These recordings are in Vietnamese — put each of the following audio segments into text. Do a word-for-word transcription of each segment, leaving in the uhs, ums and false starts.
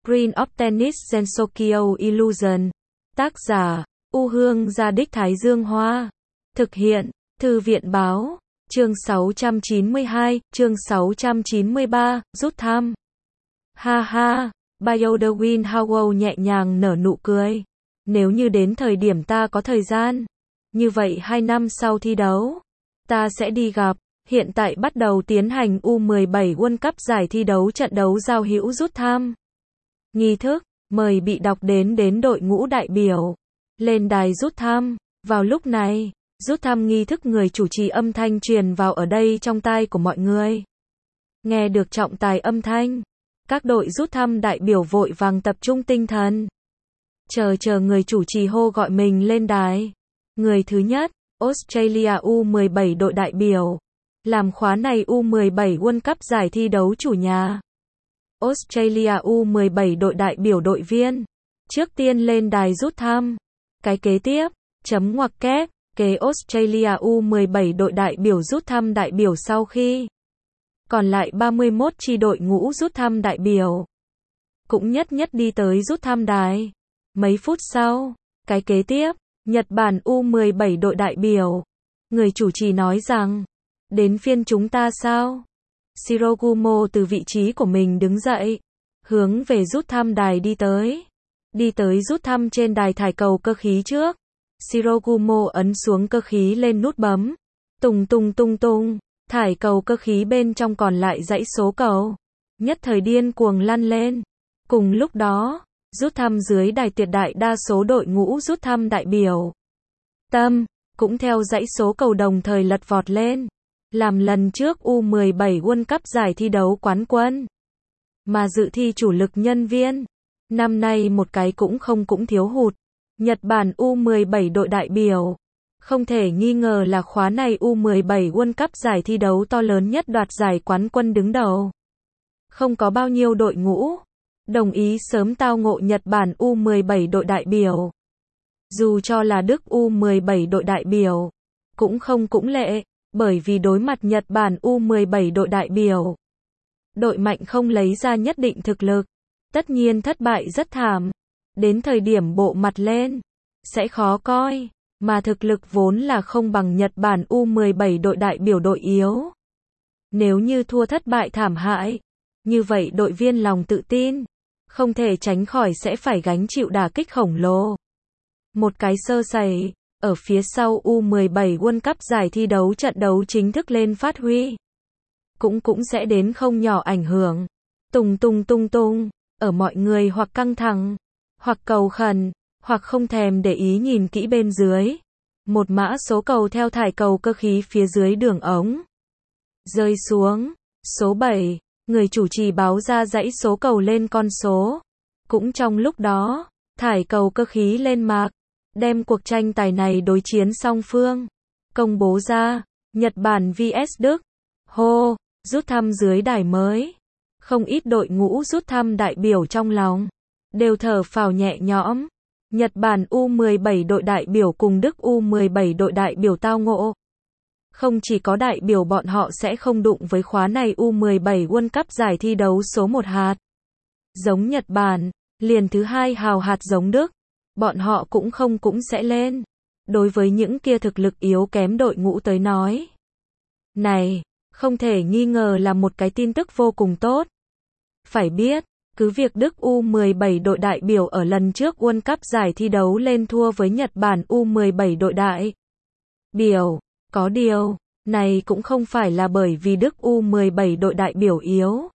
Screen of Tennis Sensokyo Illusion. Tác giả, U Hương Gia Đích Thái Dương Hoa. Thực hiện, Thư viện Báo. Chương sáu trăm chín mươi hai, chương sáu trăm chín mươi ba, rút thăm. Ha ha, Biodewin Howell nhẹ nhàng nở nụ cười. Nếu như đến thời điểm ta có thời gian, như vậy hai năm sau thi đấu, ta sẽ đi gặp. Hiện tại bắt đầu tiến hành U mười bảy World Cup giải thi đấu trận đấu giao hữu rút thăm. Nghi thức, mời bị đọc đến đến đội ngũ đại biểu. Lên đài rút thăm. Vào lúc này, rút thăm nghi thức người chủ trì âm thanh truyền vào ở đây trong tai của mọi người. Nghe được trọng tài âm thanh, các đội rút thăm đại biểu vội vàng tập trung tinh thần. Chờ chờ người chủ trì hô gọi mình lên đài. Người thứ nhất, Australia U mười bảy đội đại biểu. Làm khóa này U mười bảy World Cup giải thi đấu chủ nhà. Australia U mười bảy đội đại biểu đội viên. Trước tiên lên đài rút thăm. Cái kế tiếp, chấm ngoặc kép, kế Australia U mười bảy đội đại biểu rút thăm đại biểu sau khi. Còn lại ba mươi mốt chi đội ngũ rút thăm đại biểu. Cũng nhất nhất đi tới rút thăm đài. Mấy phút sau, cái kế tiếp, Nhật Bản U mười bảy đội đại biểu. Người chủ trì nói rằng, đến phiên chúng ta sao? Shirogumo từ vị trí của mình đứng dậy, hướng về rút thăm đài đi tới. Đi tới rút thăm trên đài thải cầu cơ khí trước. Shirogumo ấn xuống cơ khí lên nút bấm. Tùng tùng tung tung, thải cầu cơ khí bên trong còn lại dãy số cầu. Nhất thời điên cuồng lăn lên. Cùng lúc đó, rút thăm dưới đài tuyệt đại đa số đội ngũ rút thăm đại biểu. Tâm, cũng theo dãy số cầu đồng thời lật vọt lên. Làm lần trước U mười bảy World Cup giải thi đấu quán quân. Mà dự thi chủ lực nhân viên. Năm nay một cái cũng không cũng thiếu hụt. Nhật Bản U mười bảy đội đại biểu. Không thể nghi ngờ là khóa này U mười bảy World Cup giải thi đấu to lớn nhất đoạt giải quán quân đứng đầu. Không có bao nhiêu đội ngũ đồng ý sớm tao ngộ Nhật Bản U mười bảy đội đại biểu. Dù cho là Đức U mười bảy đội đại biểu, cũng không cũng lệ, bởi vì đối mặt Nhật Bản U mười bảy đội đại biểu. Đội mạnh không lấy ra nhất định thực lực, tất nhiên thất bại rất thảm. Đến thời điểm bộ mặt lên, sẽ khó coi, mà thực lực vốn là không bằng Nhật Bản U mười bảy đội đại biểu đội yếu. Nếu như thua thất bại thảm hại, như vậy đội viên lòng tự tin, không thể tránh khỏi sẽ phải gánh chịu đả kích khổng lồ. Một cái sơ sẩy, ở phía sau U mười bảy World Cup giải thi đấu trận đấu chính thức lên phát huy. Cũng cũng sẽ đến không nhỏ ảnh hưởng. Tung tung tung tung, ở mọi người hoặc căng thẳng, hoặc cầu khẩn, hoặc không thèm để ý nhìn kỹ bên dưới. Một mã số cầu theo thải cầu cơ khí phía dưới đường ống. Rơi xuống, số bảy, người chủ trì báo ra dãy số cầu lên con số. Cũng trong lúc đó, thải cầu cơ khí lên mạc, đem cuộc tranh tài này đối chiến song phương. Công bố ra, Nhật Bản vs Đức. Hô, rút thăm dưới đài mới. Không ít đội ngũ rút thăm đại biểu trong lòng đều thở phào nhẹ nhõm. Nhật Bản U mười bảy đội đại biểu cùng Đức U mười bảy đội đại biểu tao ngộ. Không chỉ có đại biểu bọn họ sẽ không đụng với khóa này U mười bảy World Cup giải thi đấu số một hạt. Giống Nhật Bản, liền thứ hai hào hạt giống Đức, bọn họ cũng không cũng sẽ lên. Đối với những kia thực lực yếu kém đội ngũ tới nói. Này, không thể nghi ngờ là một cái tin tức vô cùng tốt. Phải biết, cứ việc Đức U mười bảy đội đại biểu ở lần trước World Cup giải thi đấu lên thua với Nhật Bản U mười bảy đội đại biểu, có điều, này cũng không phải là bởi vì Đức U mười bảy đội đại biểu yếu,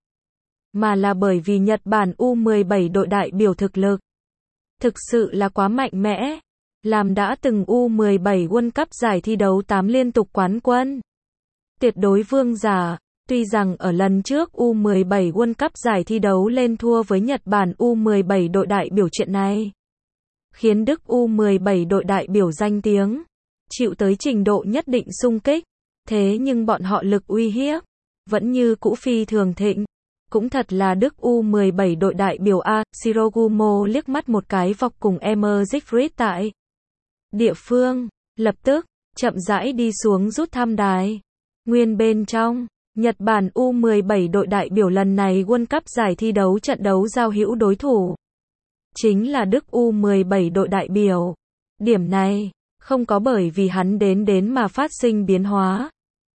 mà là bởi vì Nhật Bản U mười bảy đội đại biểu thực lực thực sự là quá mạnh mẽ, làm đã từng U mười bảy World Cup giải thi đấu tám liên tục quán quân. Tuyệt đối vương giả. Tuy rằng ở lần trước U mười bảy World Cup giải thi đấu lên thua với Nhật Bản U mười bảy đội đại biểu chuyện này khiến Đức U mười bảy đội đại biểu danh tiếng chịu tới trình độ nhất định xung kích, thế nhưng bọn họ lực uy hiếp vẫn như cũ phi thường thịnh. Cũng thật là Đức U mười bảy đội đại biểu A. Shirogumo liếc mắt một cái vọc cùng Emmer Siegfried tại địa phương, lập tức chậm rãi đi xuống rút thăm đài. Nguyên bên trong Nhật Bản U mười bảy đội đại biểu lần này World Cup giải thi đấu trận đấu giao hữu đối thủ chính là Đức U mười bảy đội đại biểu. Điểm này không có bởi vì hắn đến đến mà phát sinh biến hóa.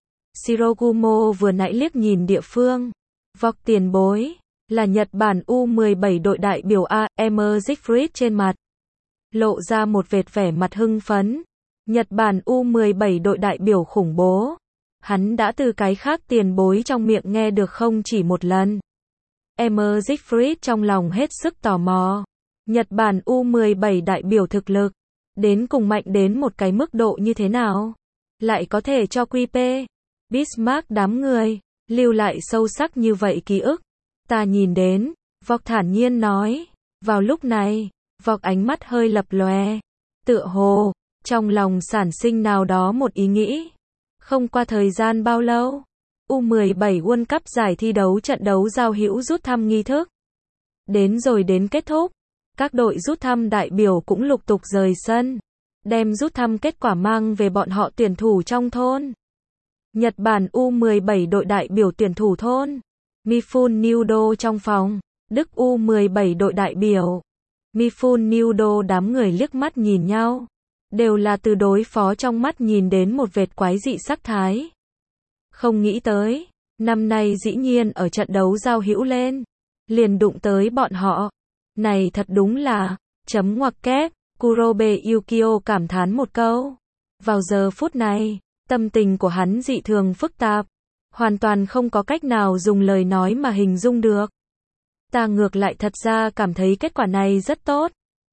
Shirogumo vừa nãy liếc nhìn địa phương. Vọc tiền bối là Nhật Bản U mười bảy đội đại biểu A. M. Siegfried trên mặt lộ ra một vệt vẻ mặt hưng phấn. Nhật Bản U mười bảy đội đại biểu khủng bố. Hắn đã từ cái khác tiền bối trong miệng nghe được không chỉ một lần. M. Siegfried trong lòng hết sức tò mò. Nhật Bản U mười bảy đại biểu thực lực đến cùng mạnh đến một cái mức độ như thế nào? Lại có thể cho quy pê Bismarck đám người lưu lại sâu sắc như vậy ký ức. Ta nhìn đến, Vọc thản nhiên nói. Vào lúc này, Vọc ánh mắt hơi lập lòe. Tựa hồ, trong lòng sản sinh nào đó một ý nghĩ. Không qua thời gian bao lâu, U mười bảy World Cup giải thi đấu trận đấu giao hữu rút thăm nghi thức. Đến rồi đến kết thúc, các đội rút thăm đại biểu cũng lục tục rời sân, đem rút thăm kết quả mang về bọn họ tuyển thủ trong thôn. Nhật Bản U mười bảy đội đại biểu tuyển thủ thôn. Mifune Nudo trong phòng. Đức U mười bảy đội đại biểu. Mifune Nudo đám người liếc mắt nhìn nhau. Đều là từ đối phó trong mắt nhìn đến một vệt quái dị sắc thái. Không nghĩ tới, năm nay dĩ nhiên ở trận đấu giao hữu lên, liền đụng tới bọn họ. Này thật đúng là, chấm ngoặc kép, Kurobe Yukio cảm thán một câu. Vào giờ phút này, tâm tình của hắn dị thường phức tạp, hoàn toàn không có cách nào dùng lời nói mà hình dung được. Ta ngược lại thật ra cảm thấy kết quả này rất tốt.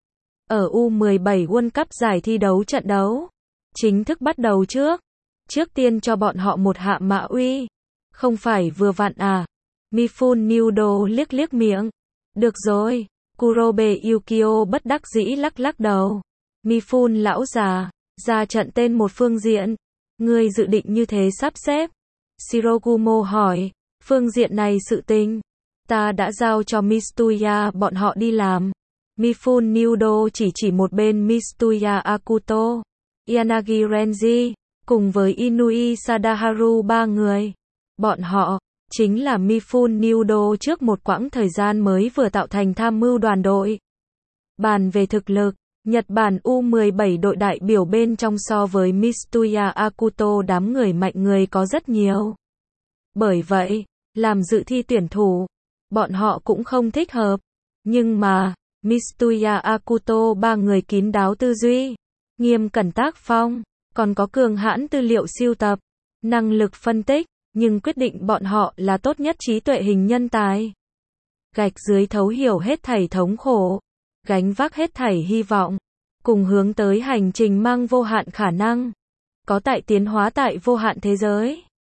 Ở U mười bảy World Cup giải thi đấu trận đấu chính thức bắt đầu trước, trước tiên cho bọn họ một hạ mạ uy. Không phải vừa vặn à? Mifune Nudo liếc liếc miệng. Được rồi, Kurobe Yukio bất đắc dĩ lắc lắc đầu. Mifune lão già, ra trận tên một phương diện. Ngươi dự định như thế sắp xếp? Shirogumo hỏi. Phương diện này sự tình, ta đã giao cho Mitsuya bọn họ đi làm. Mifune Nudo chỉ chỉ một bên Mitsuya Akuto, Yanagi Renji, cùng với Inui Sadaharu ba người. Bọn họ chính là Mifune Nudo trước một quãng thời gian mới vừa tạo thành tham mưu đoàn đội. Bàn về thực lực, Nhật Bản U mười bảy đội đại biểu bên trong so với Mitsuya Akuto đám người mạnh người có rất nhiều. Bởi vậy, làm dự thi tuyển thủ, bọn họ cũng không thích hợp. Nhưng mà, Mitsuya Akuto ba người kín đáo tư duy, nghiêm cẩn tác phong, còn có cường hãn tư liệu siêu tập, năng lực phân tích, nhưng quyết định bọn họ là tốt nhất trí tuệ hình nhân tài. Gạch dưới thấu hiểu hết thảy thống khổ, gánh vác hết thảy hy vọng, cùng hướng tới hành trình mang vô hạn khả năng, có tại tiến hóa tại vô hạn thế giới.